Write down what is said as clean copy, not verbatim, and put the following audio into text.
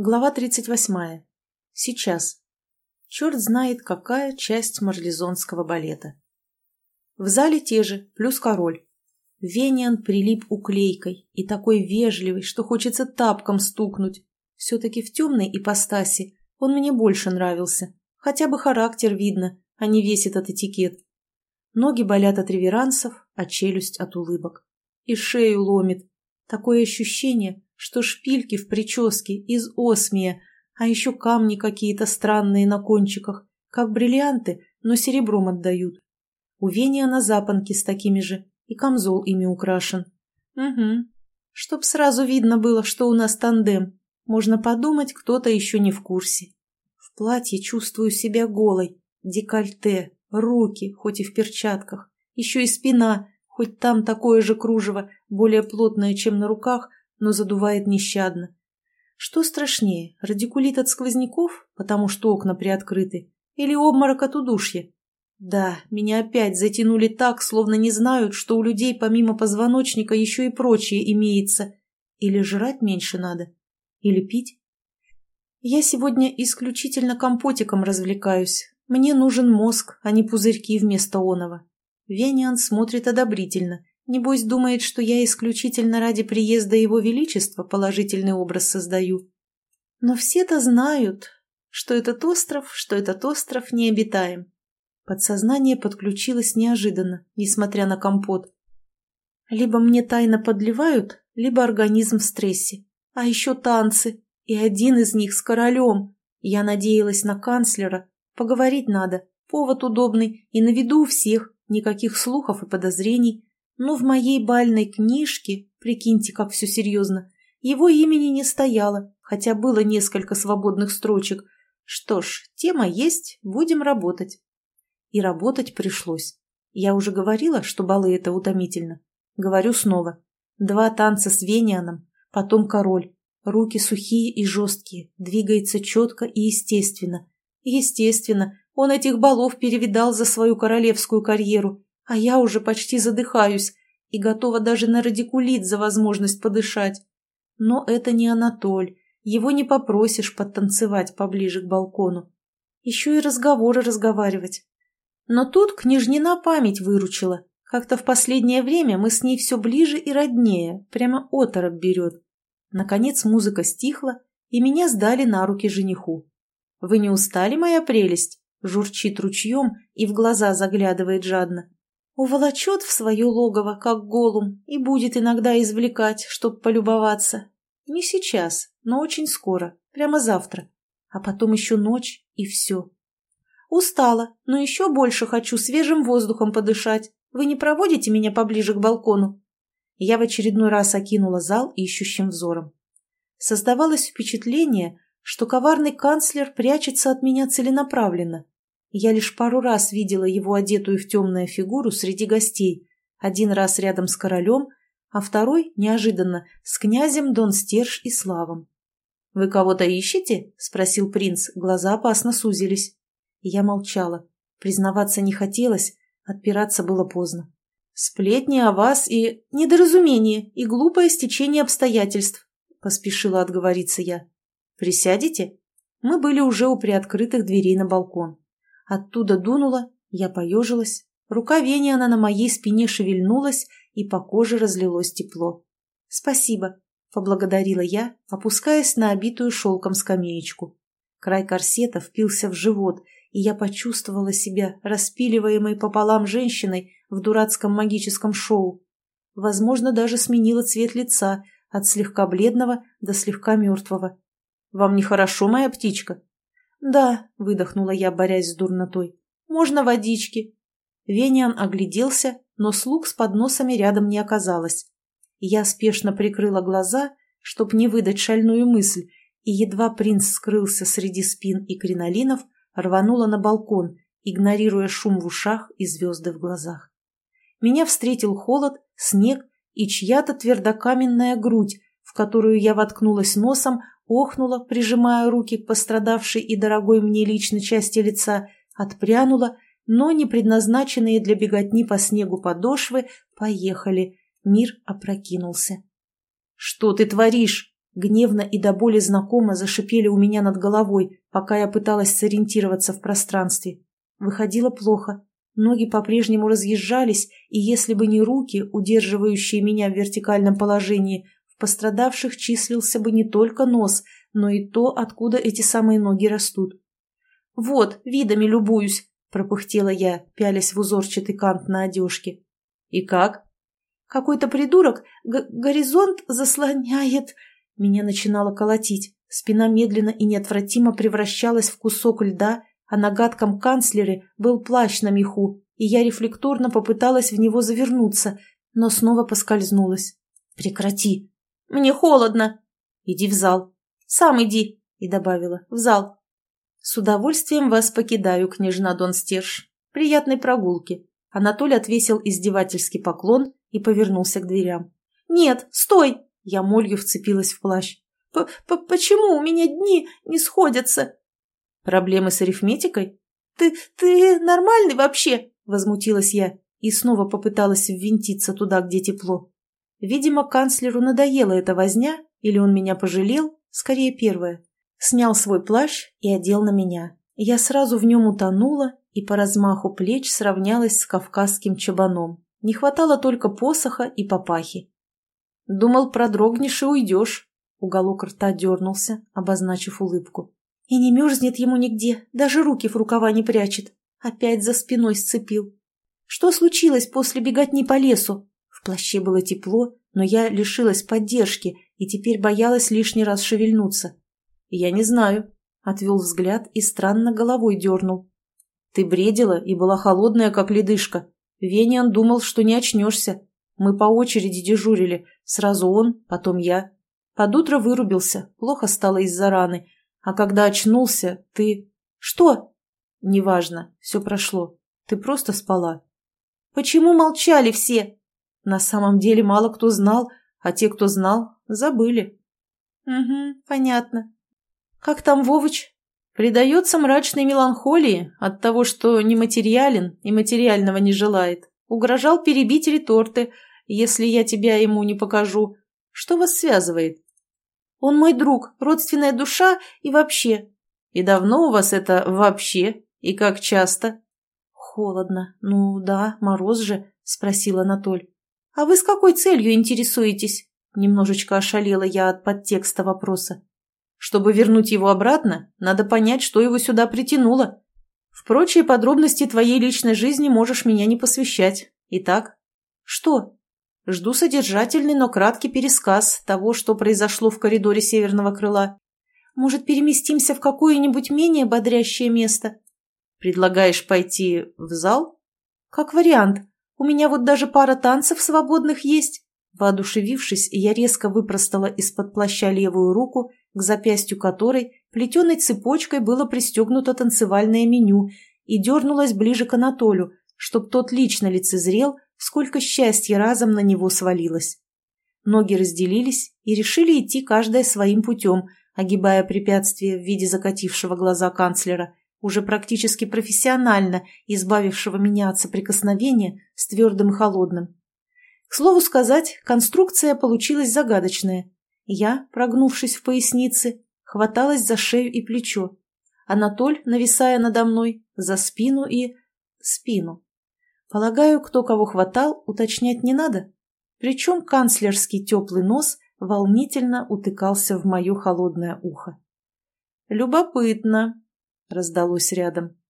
Глава 38. Сейчас. Черт знает, какая часть марлезонского балета. В зале те же, плюс король. Вениан прилип уклейкой и такой вежливый, что хочется тапком стукнуть. Все-таки в темной ипостаси он мне больше нравился. Хотя бы характер видно, а не весь этот этикет. Ноги болят от реверансов, а челюсть от улыбок. И шею ломит. Такое ощущение, что шпильки в прическе из осмия, а еще камни какие-то странные на кончиках, как бриллианты, но серебром отдают. У Вениана запонки с такими же, и камзол ими украшен. Угу. Чтоб сразу видно было, что у нас тандем. Можно подумать, кто-то еще не в курсе. В платье чувствую себя голой, декольте, руки, хоть и в перчатках, еще и спина, хоть там такое же кружево, более плотное, чем на руках, но задувает нещадно. Что страшнее, радикулит от сквозняков, потому что окна приоткрыты, или обморок от удушья? Да, меня опять затянули так, словно не знают, что у людей помимо позвоночника еще и прочее имеется. Или жрать меньше надо, или пить. Я сегодня исключительно компотиком развлекаюсь. Мне нужен мозг, а не пузырьки вместо оного. Вениан смотрит одобрительно. Небось, думает, что я исключительно ради приезда его величества положительный образ создаю. Но все-то знают, что этот остров необитаем. Подсознание подключилось неожиданно, несмотря на компот. Либо мне тайно подливают, либо организм в стрессе. А еще танцы, и один из них с королем. Я надеялась на канцлера. Поговорить надо, повод удобный, и на виду у всех, никаких слухов и подозрений. Но в моей бальной книжке, прикиньте, как все серьезно, его имени не стояло, хотя было несколько свободных строчек. Что ж, тема есть, будем работать. И работать пришлось. Я уже говорила, что балы это утомительно. Говорю снова. 2 танца с Венианом, потом король. Руки сухие и жесткие, двигается четко и естественно. Естественно, он этих балов перевидал за свою королевскую карьеру. А я уже почти задыхаюсь и готова даже на радикулит за возможность подышать. Но это не Анатоль, его не попросишь подтанцевать поближе к балкону. Еще и разговоры разговаривать. Но тут княжнина память выручила. Как-то в последнее время мы с ней все ближе и роднее, прямо оторопь берет. Наконец музыка стихла, и меня сдали на руки жениху. «Вы не устали, моя прелесть?» Журчит ручьем и в глаза заглядывает жадно. Уволочет в свое логово, как голум, и будет иногда извлекать, чтоб полюбоваться. Не сейчас, но очень скоро, прямо завтра. А потом еще ночь, и все. Устала, но еще больше хочу свежим воздухом подышать. Вы не проводите меня поближе к балкону? Я в очередной раз окинула зал ищущим взором. Создавалось впечатление, что коварный канцлер прячется от меня целенаправленно. Я лишь пару раз видела его одетую в темную фигуру среди гостей. Один раз рядом с королем, а второй, неожиданно, с князем Дон Стерж и Славом. «Вы кого-то ищете?» – спросил принц. Глаза опасно сузились. Я молчала. Признаваться не хотелось, отпираться было поздно. «Сплетни о вас и недоразумение, и глупое стечение обстоятельств», – поспешила отговориться я. «Присядете?» Мы были уже у приоткрытых дверей на балкон. Оттуда дунуло, я поежилась, рука Вениана на моей спине шевельнулась, и по коже разлилось тепло. «Спасибо», — поблагодарила я, опускаясь на обитую шелком скамеечку. Край корсета впился в живот, и я почувствовала себя распиливаемой пополам женщиной в дурацком магическом шоу. Возможно, даже сменила цвет лица от слегка бледного до слегка мертвого. «Вам нехорошо, моя птичка?» «Да», — выдохнула я, борясь с дурнотой. «Можно водички?» Вениан огляделся, но слуг с подносами рядом не оказалось. Я спешно прикрыла глаза, чтоб не выдать шальную мысль, и едва принц скрылся среди спин и кринолинов, рванула на балкон, игнорируя шум в ушах и звезды в глазах. Меня встретил холод, снег и чья-то твердокаменная грудь, в которую я воткнулась носом, охнула, прижимая руки к пострадавшей и дорогой мне личной части лица, отпрянула, но не предназначенные для беготни по снегу подошвы поехали. Мир опрокинулся. «Что ты творишь?» Гневно и до боли знакомо зашипели у меня над головой, пока я пыталась сориентироваться в пространстве. Выходило плохо. Ноги по-прежнему разъезжались, и если бы не руки, удерживающие меня в вертикальном положении, в пострадавших числился бы не только нос, но и то, откуда эти самые ноги растут. «Вот, видами любуюсь», — пропыхтела я, пялясь в узорчатый кант на одежке. «И как?» «Какой-то придурок горизонт заслоняет...» Меня начинало колотить. Спина медленно и неотвратимо превращалась в кусок льда, а на гадком канцлере был плащ на меху, и я рефлекторно попыталась в него завернуться, но снова поскользнулась. «Прекрати! Мне холодно!» «Иди в зал!» «Сам иди!» и добавила: «В зал!» «С удовольствием вас покидаю, княжна Донстерж. Приятной прогулки!» Анатоль отвесил издевательский поклон и повернулся к дверям. «Нет, стой!» Я молью вцепилась в плащ. «Почему у меня дни не сходятся?» «Проблемы с арифметикой?» Ты нормальный вообще?» – возмутилась я и снова попыталась ввинтиться туда, где тепло. Видимо, канцлеру надоела эта возня, или он меня пожалел, скорее первое. Снял свой плащ и одел на меня. Я сразу в нем утонула и по размаху плеч сравнялась с кавказским чабаном. Не хватало только посоха и папахи. «Думал, продрогнешь и уйдешь». Уголок рта дернулся, обозначив улыбку. «И не мерзнет ему нигде, даже руки в рукава не прячет. Опять за спиной сцепил. Что случилось после беготни по лесу?» В плаще было тепло, но я лишилась поддержки и теперь боялась лишний раз шевельнуться. «Я не знаю», — отвел взгляд и странно головой дернул. «Ты бредила и была холодная, как ледышка. Вениан думал, что не очнешься. Мы по очереди дежурили. Сразу он, потом я. Под утро вырубился, плохо стало из-за раны. А когда очнулся, ты...» «Что?» «Неважно, все прошло. Ты просто спала». «Почему молчали все?» «На самом деле мало кто знал, а те, кто знал, забыли». «Угу, понятно. Как там Вовыч?» «Предается мрачной меланхолии от того, что нематериален и материального не желает. Угрожал перебить реторты, если я тебя ему не покажу. Что вас связывает?» «Он мой друг, родственная душа и вообще». «И давно у вас это «вообще»? И как часто?» «Холодно. Ну да, мороз же», — спросил Анатоль. «А вы с какой целью интересуетесь?» Немножечко ошалела я от подтекста вопроса. «Чтобы вернуть его обратно, надо понять, что его сюда притянуло. В прочие подробности твоей личной жизни можешь меня не посвящать. Итак?» «Что?» «Жду содержательный, но краткий пересказ того, что произошло в коридоре северного крыла. Может, переместимся в какое-нибудь менее бодрящее место?» «Предлагаешь пойти в зал?» «Как вариант. У меня вот даже пара танцев свободных есть». Воодушевившись, я резко выпростала из-под плаща левую руку, к запястью которой плетеной цепочкой было пристегнуто танцевальное меню, и дернулась ближе к Анатолю, чтоб тот лично лицезрел, сколько счастья разом на него свалилось. Ноги разделились и решили идти каждая своим путем, огибая препятствие в виде закатившего глаза канцлера, уже практически профессионально избавившего меня от соприкосновения с твердым и холодным. К слову сказать, конструкция получилась загадочная. Я, прогнувшись в пояснице, хваталась за шею и плечо. Анатоль, нависая надо мной, за спину и... спину. Полагаю, кто кого хватал, уточнять не надо. Причем канцлерский теплый нос волнительно утыкался в мое холодное ухо. «Любопытно», — раздалось рядом.